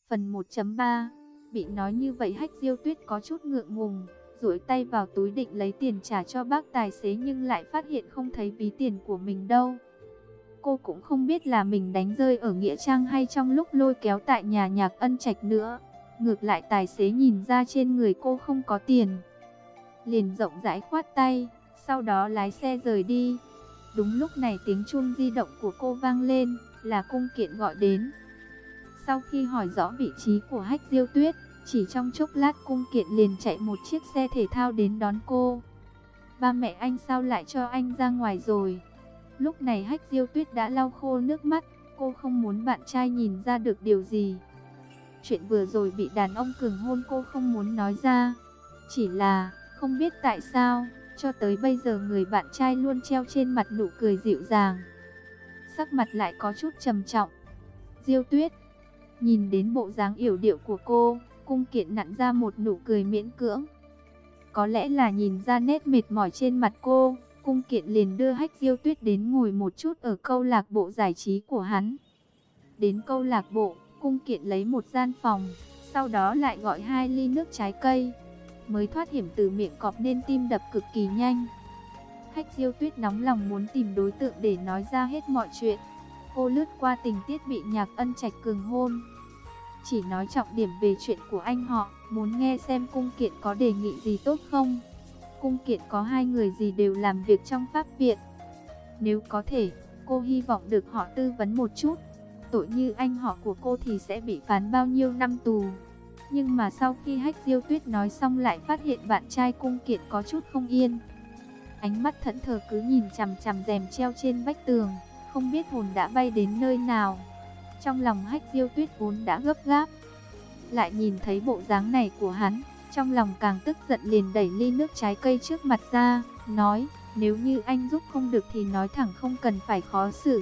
Phần 1.3. Bị nói như vậy Hách Diêu Tuyết có chút ngượng ngùng, duỗi tay vào túi định lấy tiền trả cho bác tài xế nhưng lại phát hiện không thấy ví tiền của mình đâu. Cô cũng không biết là mình đánh rơi ở Nghĩa Trang hay trong lúc lôi kéo tại nhà Nhạc Ân Trạch nữa. Ngược lại tài xế nhìn ra trên người cô không có tiền, liền rộng rãi khoát tay, sau đó lái xe rời đi. Đúng lúc này tiếng chuông di động của cô vang lên, là Cung Kiện gọi đến. Sau khi hỏi rõ vị trí của Hách Diêu Tuyết, chỉ trong chốc lát Cung Kiện liền chạy một chiếc xe thể thao đến đón cô. Ba mẹ anh sao lại cho anh ra ngoài rồi? Lúc này Hách Diêu Tuyết đã lau khô nước mắt, cô không muốn bạn trai nhìn ra được điều gì. Chuyện vừa rồi bị đàn ông cường hôn cô không muốn nói ra. Chỉ là, không biết tại sao, cho tới bây giờ người bạn trai luôn treo trên mặt nụ cười dịu dàng. Sắc mặt lại có chút trầm trọng. Diêu Tuyết, nhìn đến bộ dáng yểu điệu của cô, Cung Kiện nặn ra một nụ cười miễn cưỡng. Có lẽ là nhìn ra nét mệt mỏi trên mặt cô, Cung Kiện liền đưa Hách Diêu Tuyết đến ngồi một chút ở câu lạc bộ giải trí của hắn. Đến câu lạc bộ, Cung Kiện lấy một gian phòng, sau đó lại gọi 2 ly nước trái cây. Mới thoát hiểm từ miệng cọp nên tim đập cực kỳ nhanh. Hách Diêu Tuyết nóng lòng muốn tìm đối tượng để nói ra hết mọi chuyện. Cô lướt qua tình tiết bị Nhạc Ân Trạch cường hôn, chỉ nói trọng điểm về chuyện của anh họ, muốn nghe xem Cung Kiện có đề nghị gì tốt không. Cung Kiện có 2 người gì đều làm việc trong pháp viện. Nếu có thể, cô hy vọng được họ tư vấn một chút. Tội như anh họ của cô thì sẽ bị phán bao nhiêu năm tù. Nhưng mà sau khi Hách Diêu Tuyết nói xong lại phát hiện bạn trai Cung Kiện có chút không yên. Ánh mắt thẫn thờ cứ nhìn chằm chằm rèm treo trên vách tường, không biết hồn đã bay đến nơi nào. Trong lòng Hách Diêu Tuyết vốn đã gấp gáp, lại nhìn thấy bộ dáng này của hắn, trong lòng càng tức giận, liền đẩy ly nước trái cây trước mặt ra, nói, nếu như anh giúp không được thì nói thẳng, không cần phải khó xử.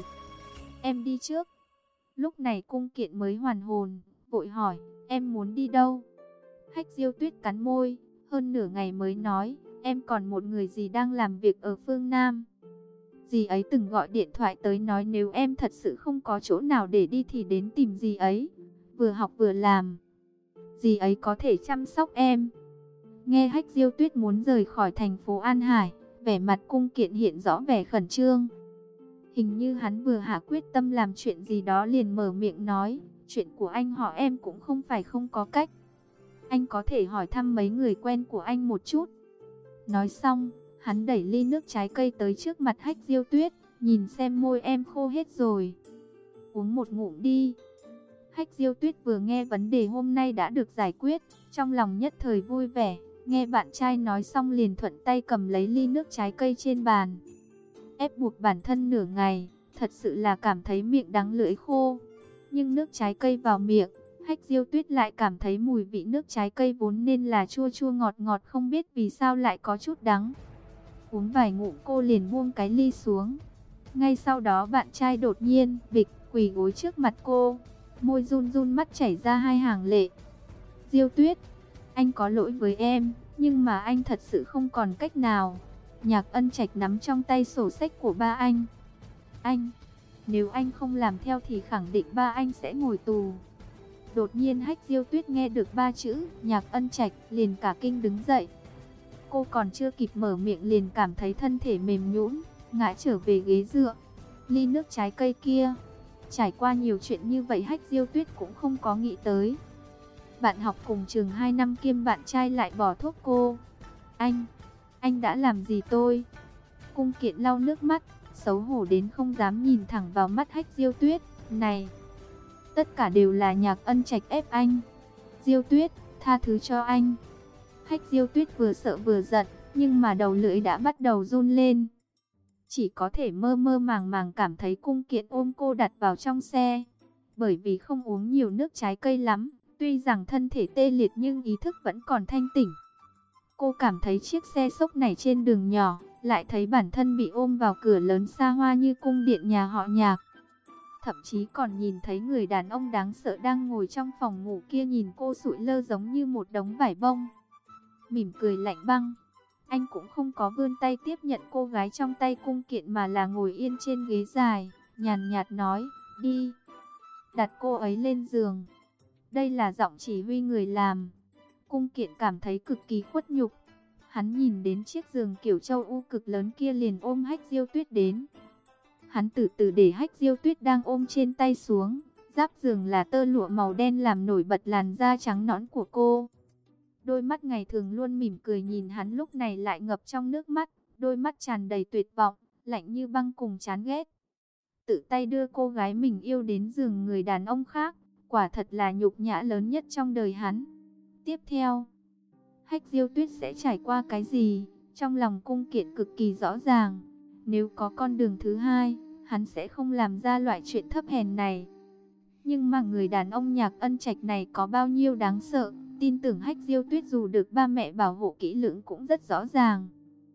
Em đi trước. Lúc này Cung Kiện mới hoàn hồn, vội hỏi, em muốn đi đâu? Hách Diêu Tuyết cắn môi, hơn nửa ngày mới nói, em còn một người dì đang làm việc ở phương Nam. Dì ấy từng gọi điện thoại tới nói nếu em thật sự không có chỗ nào để đi thì đến tìm dì ấy, vừa học vừa làm. Dì ấy có thể chăm sóc em. Nghe Hách Diêu Tuyết muốn rời khỏi thành phố An Hải, vẻ mặt Cung Kiện hiện rõ vẻ khẩn trương. Hình như hắn vừa hạ quyết tâm làm chuyện gì đó liền mở miệng nói, chuyện của anh họ em cũng không phải không có cách. Anh có thể hỏi thăm mấy người quen của anh một chút. Nói xong, hắn đẩy ly nước trái cây tới trước mặt Hách Diêu Tuyết, nhìn xem môi em khô hết rồi. Uống một ngụm đi. Hách Diêu Tuyết vừa nghe vấn đề hôm nay đã được giải quyết, trong lòng nhất thời vui vẻ, nghe bạn trai nói xong liền thuận tay cầm lấy ly nước trái cây trên bàn. Ép buộc bản thân nửa ngày, thật sự là cảm thấy miệng đắng lưỡi khô. Nhưng nước trái cây vào miệng, Hách Diêu Tuyết lại cảm thấy mùi vị nước trái cây vốn nên là chua chua ngọt ngọt, không biết vì sao lại có chút đắng. Uống vài ngụm cô liền buông cái ly xuống. Ngay sau đó bạn trai đột nhiên bịch quỳ gối trước mặt cô, môi run run, mắt chảy ra 2 hàng lệ. Diêu Tuyết, anh có lỗi với em, nhưng mà anh thật sự không còn cách nào. Nhạc Ân Trạch nắm trong tay sổ sách của ba anh. Nếu anh không làm theo thì khẳng định ba anh sẽ ngồi tù. Đột nhiên Hách Diêu Tuyết nghe được 3 chữ Nhạc Ân Trạch, liền cả kinh đứng dậy. Cô còn chưa kịp mở miệng liền cảm thấy thân thể mềm nhũn, ngã trở về ghế dựa. Ly nước trái cây kia, trải qua nhiều chuyện như vậy Hách Diêu Tuyết cũng không có nghĩ tới. Bạn học cùng trường 2 năm kiêm bạn trai lại bỏ thuốc cô. Anh đã làm gì tôi? Cung Kiện lau nước mắt, xấu hổ đến không dám nhìn thẳng vào mắt Hách Diêu Tuyết. Này, tất cả đều là Nhạc Ân Trạch ép anh. Diêu Tuyết, tha thứ cho anh. Hách Diêu Tuyết vừa sợ vừa giận, nhưng mà đầu lưỡi đã bắt đầu run lên. Chỉ có thể mơ mơ màng màng cảm thấy Cung Kiện ôm cô đặt vào trong xe. Bởi vì không uống nhiều nước trái cây lắm, tuy rằng thân thể tê liệt nhưng ý thức vẫn còn thanh tỉnh. Cô cảm thấy chiếc xe xốc này trên đường nhỏ, lại thấy bản thân bị ôm vào cửa lớn xa hoa như cung điện nhà họ Nhạc. Thậm chí còn nhìn thấy người đàn ông đáng sợ đang ngồi trong phòng ngủ kia nhìn cô sụi lơ giống như một đống vải bông. Mỉm cười lạnh băng. Anh cũng không có vươn tay tiếp nhận cô gái trong tay Cung Kiện mà là ngồi yên trên ghế dài, nhàn nhạt nói, đi. Đặt cô ấy lên giường. Đây là giọng chỉ huy người làm. Cung Kiện cảm thấy cực kỳ khuất nhục. Hắn nhìn đến chiếc giường kiểu châu U cực lớn kia liền ôm Hách Diêu Tuyết đến. Hắn từ từ để Hách Diêu Tuyết đang ôm trên tay xuống. Giáp giường là tơ lụa màu đen làm nổi bật làn da trắng nõn của cô. Đôi mắt ngày thường luôn mỉm cười nhìn hắn lúc này lại ngập trong nước mắt. Đôi mắt tràn đầy tuyệt vọng, lạnh như băng cùng chán ghét. Tự tay đưa cô gái mình yêu đến giường người đàn ông khác, quả thật là nhục nhã lớn nhất trong đời hắn. Tiếp theo, Hách Diêu Tuyết sẽ trải qua cái gì? Trong lòng Cung Kiện cực kỳ rõ ràng. Nếu có con đường thứ hai, hắn sẽ không làm ra loại chuyện thấp hèn này. Nhưng mà người đàn ông Nhạc Ân Trạch này có bao nhiêu đáng sợ, tin tưởng Hách Diêu Tuyết dù được ba mẹ bảo hộ kỹ lưỡng cũng rất rõ ràng.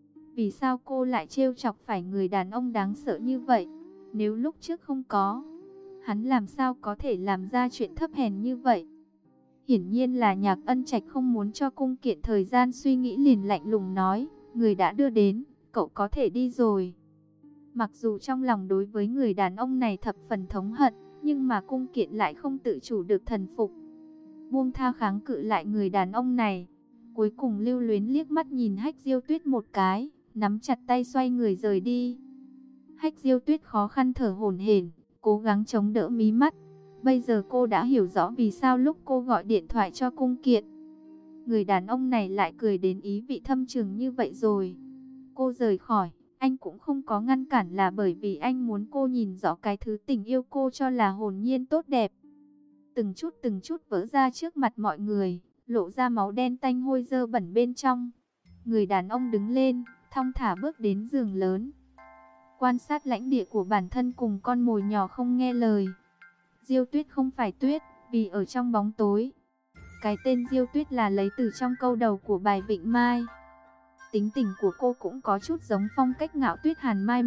Vì sao cô lại trêu chọc phải người đàn ông đáng sợ như vậy? Nếu lúc trước không có, hắn làm sao có thể làm ra chuyện thấp hèn như vậy? Hiển nhiên là Nhạc Ân Trạch không muốn cho Cung Kiện thời gian suy nghĩ, liền lạnh lùng nói, người đã đưa đến, cậu có thể đi rồi. Mặc dù trong lòng đối với người đàn ông này thập phần thống hận, nhưng mà Cung Kiện lại không tự chủ được thần phục. Buông tha kháng cự lại người đàn ông này. Cuối cùng lưu luyến liếc mắt nhìn Hách Diêu Tuyết một cái, nắm chặt tay xoay người rời đi. Hách Diêu Tuyết khó khăn thở hổn hển, cố gắng chống đỡ mí mắt. Bây giờ cô đã hiểu rõ vì sao lúc cô gọi điện thoại cho Cung Kiện, người đàn ông này lại cười đến ý vị thâm trường như vậy rồi. Cô rời khỏi, anh cũng không có ngăn cản là bởi vì anh muốn cô nhìn rõ cái thứ tình yêu cô cho là hồn nhiên tốt đẹp. Từng chút vỡ ra trước mặt mọi người, lộ ra máu đen tanh hôi dơ bẩn bên trong. Người đàn ông đứng lên, thong thả bước đến giường lớn. Quan sát lãnh địa của bản thân cùng con mồi nhỏ không nghe lời. Diêu Tuyết không phải tuyết, vì ở trong bóng tối. Cái tên Diêu Tuyết là lấy từ trong câu đầu của bài Vịnh Mai. Tính tình của cô cũng có chút giống phong cách Ngạo Tuyết Hàn Mai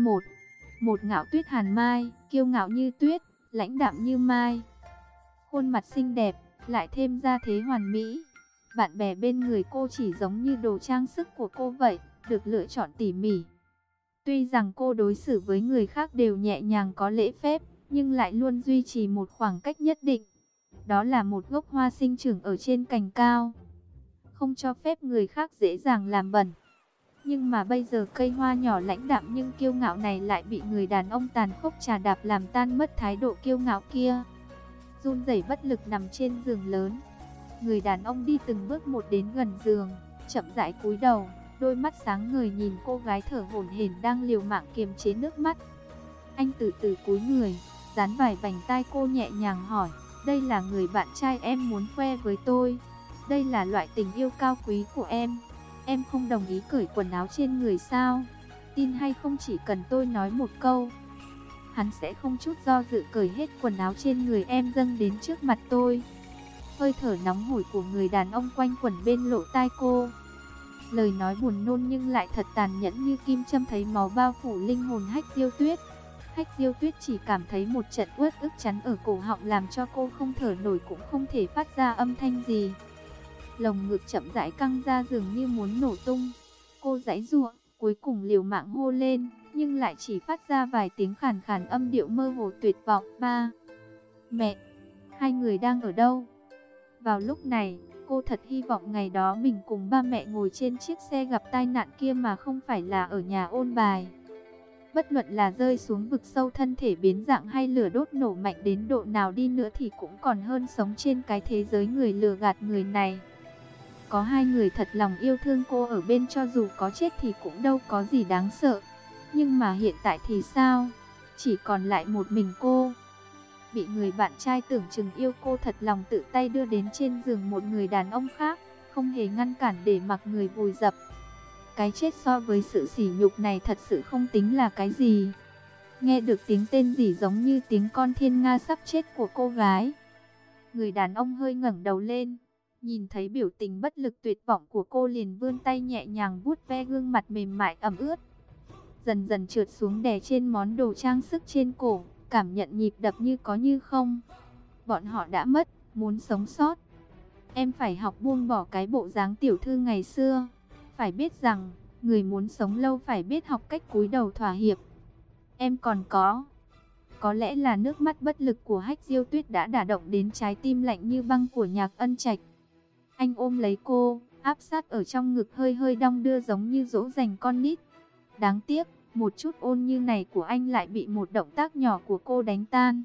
một Ngạo Tuyết Hàn Mai, kiêu ngạo như tuyết, lãnh đạm như mai. Khuôn mặt xinh đẹp, lại thêm ra thế hoàn mỹ. Bạn bè bên người cô chỉ giống như đồ trang sức của cô vậy, được lựa chọn tỉ mỉ. Tuy rằng cô đối xử với người khác đều nhẹ nhàng có lễ phép, nhưng lại luôn duy trì một khoảng cách nhất định. Đó là một gốc hoa sinh trưởng ở trên cành cao, không cho phép người khác dễ dàng làm bẩn. Nhưng mà bây giờ cây hoa nhỏ lãnh đạm nhưng kiêu ngạo này lại bị người đàn ông tàn khốc trà đạp làm tan mất thái độ kiêu ngạo kia. Run rẩy bất lực nằm trên giường lớn. Người đàn ông đi từng bước một đến gần giường, chậm rãi cúi đầu, đôi mắt sáng ngời nhìn cô gái thở hổn hển đang liều mạng kiềm chế nước mắt. Anh từ từ cúi người, dán vài vành tai cô nhẹ nhàng hỏi, đây là người bạn trai em muốn khoe với tôi. Đây là loại tình yêu cao quý của em. Em không đồng ý cởi quần áo trên người sao? Tin hay không, chỉ cần tôi nói một câu, hắn sẽ không chút do dự cởi hết quần áo trên người em dâng đến trước mặt tôi. Hơi thở nóng hổi của người đàn ông quanh quẩn bên lỗ tai cô. Lời nói buồn nôn nhưng lại thật tàn nhẫn như kim châm thấy máu bao phủ linh hồn Hách Diêu Tuyết. Hách Diêu Tuyết chỉ cảm thấy một trận uất ức chắn ở cổ họng làm cho cô không thở nổi cũng không thể phát ra âm thanh gì. Lồng ngực chậm rãi căng ra dường như muốn nổ tung. Cô giãy giụa, cuối cùng liều mạng hô lên, nhưng lại chỉ phát ra vài tiếng khàn khàn âm điệu mơ hồ tuyệt vọng. Ba, mẹ, hai người đang ở đâu? Vào lúc này, cô thật hy vọng ngày đó mình cùng ba mẹ ngồi trên chiếc xe gặp tai nạn kia mà không phải là ở nhà ôn bài. Bất luận là rơi xuống vực sâu thân thể biến dạng hay lửa đốt nổ mạnh đến độ nào đi nữa thì cũng còn hơn sống trên cái thế giới người lừa gạt người này. Có hai người thật lòng yêu thương cô ở bên, cho dù có chết thì cũng đâu có gì đáng sợ. Nhưng mà hiện tại thì sao? Chỉ còn lại một mình cô. Bị người bạn trai tưởng chừng yêu cô thật lòng tự tay đưa đến trên giường một người đàn ông khác, không hề ngăn cản để mặc người vùi dập. Cái chết so với sự sỉ nhục này thật sự không tính là cái gì. Nghe được tiếng tên gì giống như tiếng con thiên nga sắp chết của cô gái. Người đàn ông hơi ngẩng đầu lên, nhìn thấy biểu tình bất lực tuyệt vọng của cô liền vươn tay nhẹ nhàng vuốt ve gương mặt mềm mại ẩm ướt. Dần dần trượt xuống đè trên món đồ trang sức trên cổ, cảm nhận nhịp đập như có như không. Bọn họ đã mất, muốn sống sót. Em phải học buông bỏ cái bộ dáng tiểu thư ngày xưa. Phải biết rằng, người muốn sống lâu phải biết học cách cúi đầu thỏa hiệp. Em còn có. Có lẽ là nước mắt bất lực của Hách Diêu Tuyết đã đả động đến trái tim lạnh như băng của Nhạc Ân Trạch. Anh ôm lấy cô, áp sát ở trong ngực hơi hơi đong đưa giống như dỗ dành con nít. Đáng tiếc, một chút ôn như này của anh lại bị một động tác nhỏ của cô đánh tan.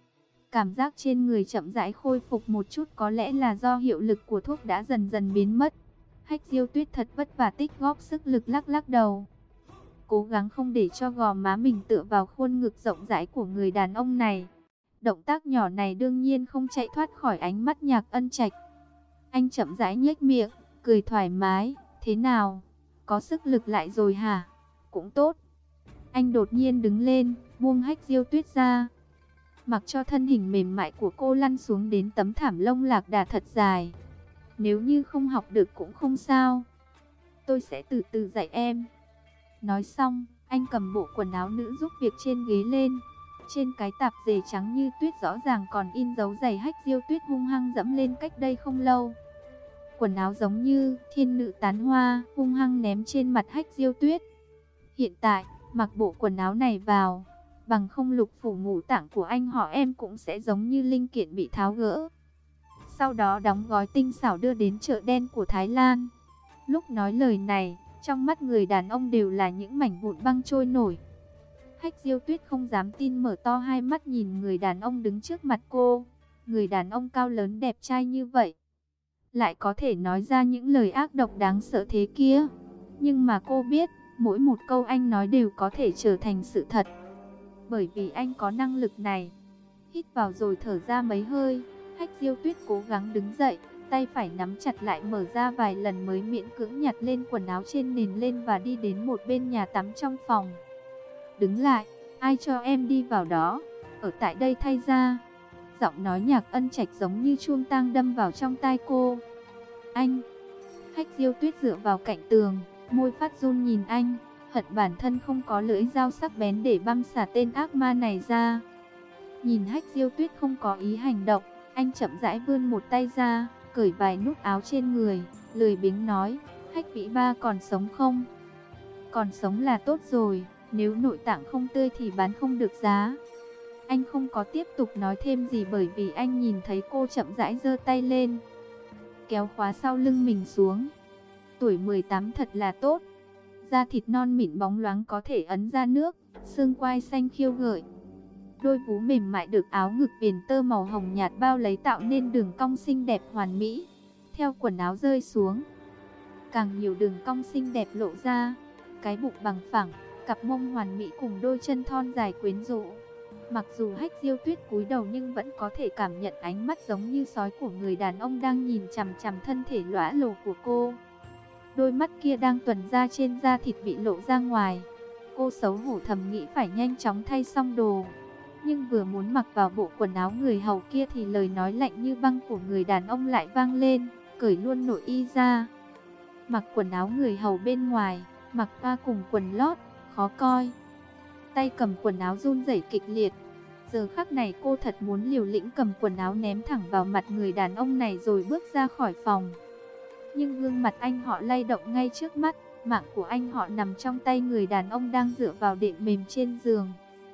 Cảm giác trên người chậm rãi khôi phục một chút, có lẽ là do hiệu lực của thuốc đã dần dần biến mất. Hách Diêu Tuyết thật vất vả tích góp sức lực lắc lắc đầu, cố gắng không để cho gò má mình tựa vào khuôn ngực rộng rãi của người đàn ông này. Động tác nhỏ này đương nhiên không chạy thoát khỏi ánh mắt Nhạc Ân Trạch. Anh chậm rãi nhếch miệng, cười thoải mái. Thế nào? Có sức lực lại rồi hả? Cũng tốt. Anh đột nhiên đứng lên, buông Hách Diêu Tuyết ra, mặc cho thân hình mềm mại của cô lăn xuống đến tấm thảm lông lạc đà thật dài. Nếu như không học được cũng không sao, tôi sẽ từ từ dạy em. Nói xong, anh cầm bộ quần áo nữ giúp việc trên ghế lên. Trên cái tạp dề trắng như tuyết rõ ràng còn in dấu giày Hách Diêu Tuyết hung hăng dẫm lên cách đây không lâu. Quần áo giống như thiên nữ tán hoa, hung hăng ném trên mặt Hách Diêu Tuyết. Hiện tại, mặc bộ quần áo này vào, bằng không lục phủ ngũ tạng của anh họ em cũng sẽ giống như linh kiện bị tháo gỡ. Sau đó đóng gói tinh xảo đưa đến chợ đen của Thái Lan. Lúc nói lời này, trong mắt người đàn ông đều là những mảnh vụn băng trôi nổi. Hách Diêu Tuyết không dám tin mở to hai mắt nhìn người đàn ông đứng trước mặt cô. Người đàn ông cao lớn đẹp trai như vậy, lại có thể nói ra những lời ác độc đáng sợ thế kia. Nhưng mà cô biết, mỗi một câu anh nói đều có thể trở thành sự thật, bởi vì anh có năng lực này. Hít vào rồi thở ra mấy hơi, Hách Diêu Tuyết cố gắng đứng dậy, tay phải nắm chặt lại mở ra vài lần mới miễn cưỡng nhặt lên quần áo trên nền lên và đi đến một bên nhà tắm trong phòng. Đứng lại, ai cho em đi vào đó, ở tại đây thay ra. Giọng nói Nhạc Ân Trạch giống như chuông tang đâm vào trong tai cô. Anh. Hách Diêu Tuyết dựa vào cạnh tường, môi phát run nhìn anh, hận bản thân không có lưỡi dao sắc bén để băm xả tên ác ma này ra. Nhìn Hách Diêu Tuyết không có ý hành động, anh chậm rãi vươn một tay ra, cởi vài nút áo trên người, lười biếng nói, Hách Vĩ Ba còn sống không? Còn sống là tốt rồi, nếu nội tạng không tươi thì bán không được giá. Anh không có tiếp tục nói thêm gì bởi vì anh nhìn thấy cô chậm rãi giơ tay lên, kéo khóa sau lưng mình xuống. Tuổi 18 thật là tốt, da thịt non mịn bóng loáng có thể ấn ra nước, xương quai xanh khiêu gợi. Đôi vú mềm mại được áo ngực viền tơ màu hồng nhạt bao lấy tạo nên đường cong xinh đẹp hoàn mỹ. Theo quần áo rơi xuống, càng nhiều đường cong xinh đẹp lộ ra, cái bụng bằng phẳng, cặp mông hoàn mỹ cùng đôi chân thon dài quyến rũ. Mặc dù Hách Diêu Tuyết cúi đầu nhưng vẫn có thể cảm nhận ánh mắt giống như sói của người đàn ông đang nhìn chằm chằm thân thể lõa lồ của cô. Đôi mắt kia đang tuần ra trên da thịt bị lộ ra ngoài. Cô xấu hổ thầm nghĩ phải nhanh chóng thay xong đồ. Nhưng vừa muốn mặc vào bộ quần áo người hầu kia thì lời nói lạnh như băng của người đàn ông lại vang lên, cởi luôn nội y ra. Mặc quần áo người hầu bên ngoài, mặc va cùng quần lót, khó coi. Tay cầm quần áo run rẩy kịch liệt. Giờ khắc này cô thật muốn liều lĩnh cầm quần áo ném thẳng vào mặt người đàn ông này rồi bước ra khỏi phòng. Nhưng gương mặt anh họ lay động ngay trước mắt, mạng của anh họ nằm trong tay người đàn ông đang dựa vào đệm mềm trên giường.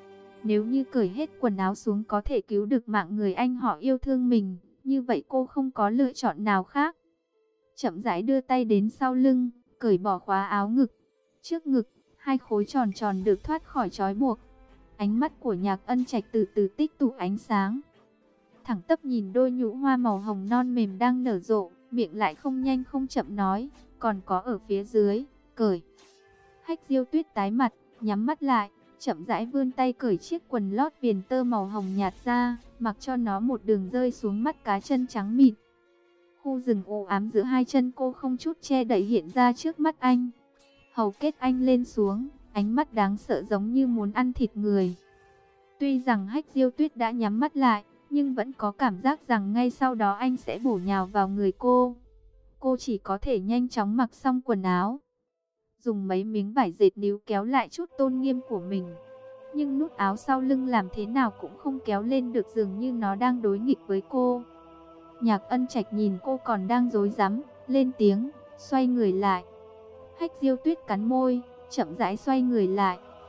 Nếu như cởi hết quần áo xuống có thể cứu được mạng người anh họ yêu thương mình, như vậy cô không có lựa chọn nào khác. Chậm rãi đưa tay đến sau lưng, cởi bỏ khóa áo ngực. Trước ngực, hai khối tròn tròn được thoát khỏi trói buộc. Ánh mắt của Nhạc Ân Trạch từ từ tích tụ ánh sáng, thẳng tắp nhìn đôi nhũ hoa màu hồng non mềm đang nở rộ, miệng lại không nhanh không chậm nói, còn có ở phía dưới, cởi. Hách Diêu Tuyết tái mặt, nhắm mắt lại, chậm rãi vươn tay cởi chiếc quần lót viền tơ màu hồng nhạt ra, mặc cho nó một đường rơi xuống mắt cá chân trắng mịn. Khu rừng u ám giữa hai chân cô không chút che đậy hiện ra trước mắt anh. Hầu kết anh lên xuống, ánh mắt đáng sợ giống như muốn ăn thịt người. Tuy rằng Hách Diêu Tuyết đã nhắm mắt lại, nhưng vẫn có cảm giác rằng ngay sau đó anh sẽ bổ nhào vào người cô. Cô chỉ có thể nhanh chóng mặc xong quần áo, dùng mấy miếng vải dệt níu kéo lại chút tôn nghiêm của mình. Nhưng nút áo sau lưng làm thế nào cũng không kéo lên được, dường như nó đang đối nghịch với cô. Nhạc Ân Trạch nhìn cô còn đang rối rắm, lên tiếng, xoay người lại. Hách Diêu Tuyết cắn môi, chậm rãi xoay người lại.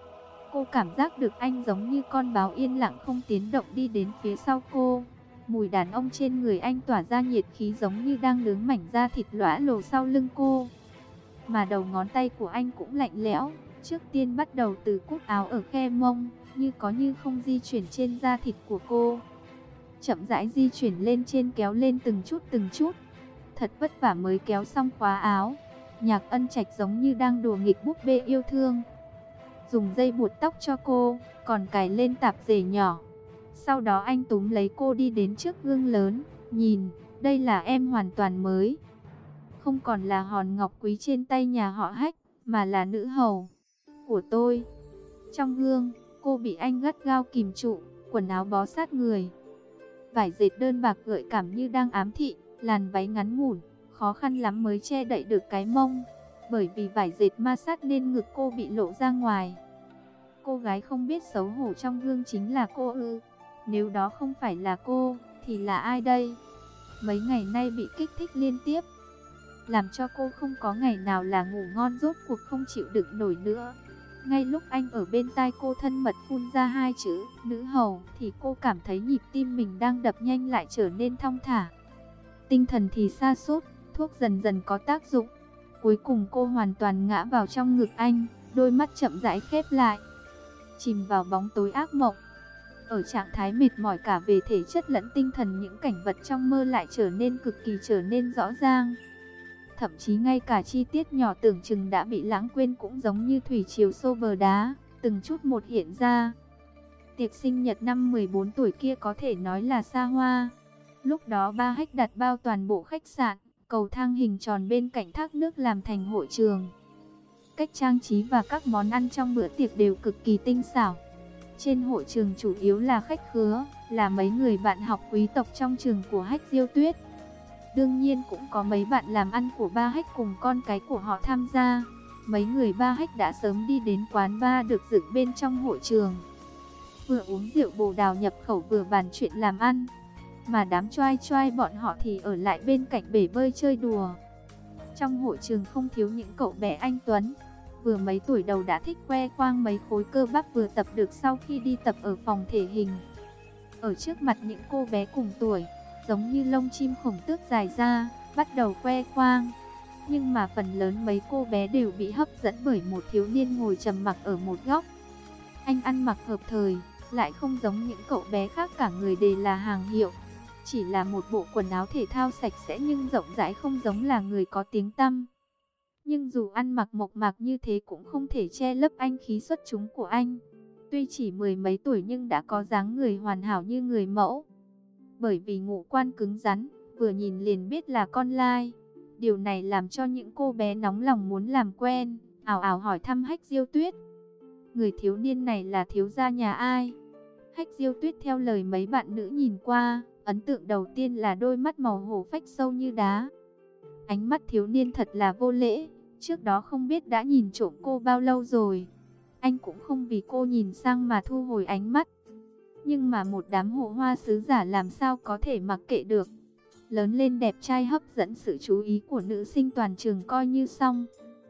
Cô cảm giác được anh giống như con báo yên lặng không tiếng động đi đến phía sau cô. Mùi đàn ông trên người anh tỏa ra nhiệt khí giống như đang nướng mảnh da thịt lõa lồ sau lưng cô. Mà đầu ngón tay của anh cũng lạnh lẽo. Trước tiên bắt đầu từ cúc áo ở khe mông, như có như không di chuyển trên da thịt của cô. Chậm rãi di chuyển lên trên, kéo lên từng chút từng chút. Thật vất vả mới kéo xong khóa áo. Nhạc Ân Trạch giống như đang đùa nghịch búp bê yêu thương. Dùng dây buộc tóc cho cô, còn cài lên tạp dề nhỏ. Sau đó anh túm lấy cô đi đến trước gương lớn. Nhìn, đây là em hoàn toàn mới. Không còn là hòn ngọc quý trên tay nhà họ Hách, mà là nữ hầu của tôi. Trong gương, cô bị anh gắt gao kìm trụ, quần áo bó sát người. Vải dệt đơn bạc gợi cảm như đang ám thị, làn váy ngắn ngủn, khó khăn lắm mới che đậy được cái mông. Bởi vì vải dệt ma sát nên ngực cô bị lộ ra ngoài. Cô gái không biết xấu hổ trong gương chính là cô ư? Nếu đó không phải là cô, thì là ai đây? Mấy ngày nay bị kích thích liên tiếp, làm cho cô không có ngày nào là ngủ ngon, rốt cuộc không chịu đựng nổi nữa. Ngay lúc anh ở bên tai cô thân mật phun ra hai chữ nữ hầu, thì cô cảm thấy nhịp tim mình đang đập nhanh lại trở nên thong thả. Tinh thần thì sa sút, thuốc dần dần có tác dụng. Cuối cùng cô hoàn toàn ngã vào trong ngực anh, đôi mắt chậm rãi khép lại, chìm vào bóng tối ác mộng. Ở trạng thái mệt mỏi cả về thể chất lẫn tinh thần, những cảnh vật trong mơ lại trở nên rõ ràng. Thậm chí ngay cả chi tiết nhỏ tưởng chừng đã bị lãng quên cũng giống như thủy triều xô bờ đá, từng chút một hiện ra. Tiệc sinh nhật năm 14 tuổi kia có thể nói là xa hoa. Lúc đó Ba Hách đặt bao toàn bộ khách sạn, cầu thang hình tròn bên cạnh thác nước làm thành hội trường. Cách trang trí và các món ăn trong bữa tiệc đều cực kỳ tinh xảo. Trên hội trường chủ yếu là khách khứa, là mấy người bạn học quý tộc trong trường của Hách Diêu Tuyết. Đương nhiên cũng có mấy bạn làm ăn của Ba Hách cùng con cái của họ tham gia. Mấy người Ba Hách đã sớm đi đến quán bar được dựng bên trong hội trường. Vừa uống rượu bồ đào nhập khẩu vừa bàn chuyện làm ăn. Mà đám choai choai bọn họ thì ở lại bên cạnh bể bơi chơi đùa. Trong hội trường không thiếu những cậu bé anh tuấn, vừa mấy tuổi đầu đã thích khoe khoang mấy khối cơ bắp vừa tập được sau khi đi tập ở phòng thể hình. Ở trước mặt những cô bé cùng tuổi, giống như lông chim khổng tước dài ra, bắt đầu khoe khoang. Nhưng mà phần lớn mấy cô bé đều bị hấp dẫn bởi một thiếu niên ngồi trầm mặc ở một góc. Anh ăn mặc hợp thời, lại không giống những cậu bé khác, cả người đều là hàng hiệu. Chỉ là một bộ quần áo thể thao sạch sẽ nhưng rộng rãi, không giống là người có tiếng tăm. Nhưng dù ăn mặc mộc mạc như thế cũng không thể che lấp anh khí xuất chúng của anh. Tuy chỉ mười mấy tuổi nhưng đã có dáng người hoàn hảo như người mẫu. Bởi vì ngũ quan cứng rắn, vừa nhìn liền biết là con lai. Điều này làm cho những cô bé nóng lòng muốn làm quen, ảo ảo hỏi thăm Hách Diêu Tuyết. Người thiếu niên này là thiếu gia nhà ai? Hách Diêu Tuyết theo lời mấy bạn nữ nhìn qua, ấn tượng đầu tiên là đôi mắt màu hổ phách sâu như đá. Ánh mắt thiếu niên thật là vô lễ, trước đó không biết đã nhìn trộm cô bao lâu rồi. Anh cũng không vì cô nhìn sang mà thu hồi ánh mắt. Nhưng mà một đám hộ hoa sứ giả làm sao có thể mặc kệ được. Lớn lên đẹp trai hấp dẫn sự chú ý của nữ sinh toàn trường coi như xong.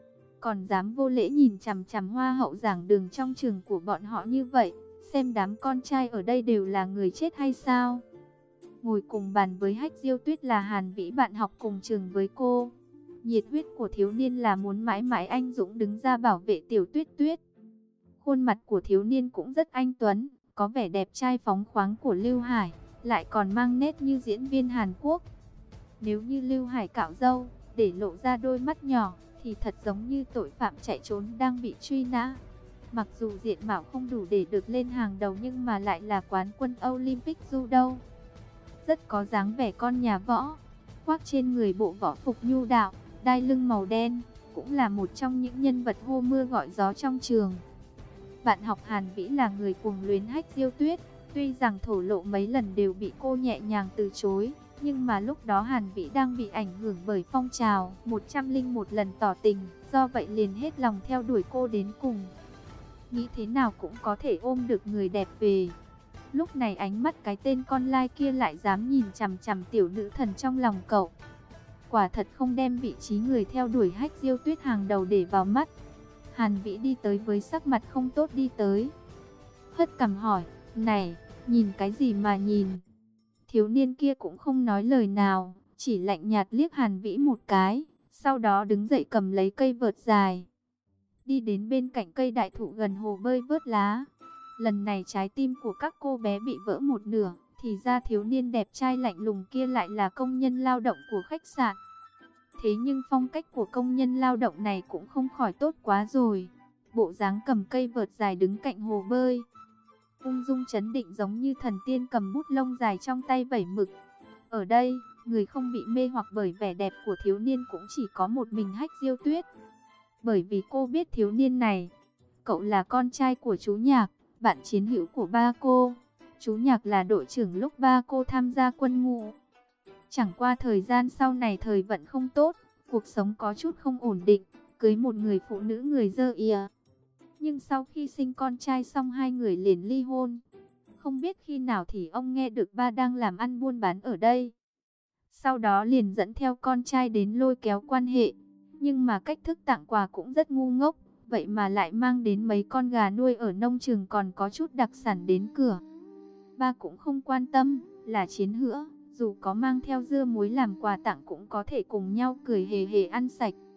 Còn dám vô lễ nhìn chằm chằm hoa hậu giảng đường trong trường của bọn họ như vậy. Xem đám con trai ở đây đều là người chết hay sao? Ngồi cùng bàn với Hách Diêu Tuyết là Hàn Vĩ, bạn học cùng trường với cô. Nhiệt huyết của thiếu niên là muốn mãi mãi anh dũng đứng ra bảo vệ Tiểu Tuyết Tuyết. Khuôn mặt của thiếu niên cũng rất anh tuấn, có vẻ đẹp trai phóng khoáng của Lưu Hải, lại còn mang nét như diễn viên Hàn Quốc. Nếu như Lưu Hải cạo râu, để lộ ra đôi mắt nhỏ, thì thật giống như tội phạm chạy trốn đang bị truy nã. Mặc dù diện mạo không đủ để được lên hàng đầu nhưng mà lại là quán quân Olympic judo. Rất có dáng vẻ con nhà võ, khoác trên người bộ võ phục nhu đạo, đai lưng màu đen, cũng là một trong những nhân vật hô mưa gọi gió trong trường. Bạn học Hàn Vĩ là người cuồng luyến Hách Diêu Tuyết, tuy rằng thổ lộ mấy lần đều bị cô nhẹ nhàng từ chối, nhưng mà lúc đó Hàn Vĩ đang bị ảnh hưởng bởi phong trào 101 lần tỏ tình, do vậy liền hết lòng theo đuổi cô đến cùng. Nghĩ thế nào cũng có thể ôm được người đẹp về. Lúc này ánh mắt cái tên con lai kia lại dám nhìn chằm chằm tiểu nữ thần trong lòng cậu. Quả thật không đem vị trí người theo đuổi Hách Diêu Tuyết hàng đầu để vào mắt. Hàn Vĩ đi tới với sắc mặt không tốt đi tới. Hất cằm hỏi, này, nhìn cái gì mà nhìn? Thiếu niên kia cũng không nói lời nào, chỉ lạnh nhạt liếc Hàn Vĩ một cái, sau đó đứng dậy cầm lấy cây vợt dài. Đi đến bên cạnh cây đại thụ gần hồ bơi vớt lá. Lần này trái tim của các cô bé bị vỡ một nửa, thì ra thiếu niên đẹp trai lạnh lùng kia lại là công nhân lao động của khách sạn. Thế nhưng phong cách của công nhân lao động này cũng không khỏi tốt quá rồi. Bộ dáng cầm cây vợt dài đứng cạnh hồ bơi, ung dung trấn định giống như thần tiên cầm bút lông dài trong tay vẩy mực. Ở đây, người không bị mê hoặc bởi vẻ đẹp của thiếu niên cũng chỉ có một mình Hách Diêu Tuyết. Bởi vì cô biết thiếu niên này, cậu là con trai của chú Nhạc, bạn chiến hữu của ba cô. Chú Nhạc là đội trưởng lúc ba cô tham gia quân ngũ. Chẳng qua thời gian sau này thời vận không tốt, cuộc sống có chút không ổn định, cưới một người phụ nữ người dơ ìa. Nhưng sau khi sinh con trai xong hai người liền ly hôn. Không biết khi nào thì ông nghe được ba đang làm ăn buôn bán ở đây. Sau đó liền dẫn theo con trai đến lôi kéo quan hệ. Nhưng mà cách thức tặng quà cũng rất ngu ngốc. Vậy mà lại mang đến mấy con gà nuôi ở nông trường còn có chút đặc sản đến cửa. Ba cũng không quan tâm, là chiến hữu, dù có mang theo dưa muối làm quà tặng cũng có thể cùng nhau cười hề hề ăn sạch.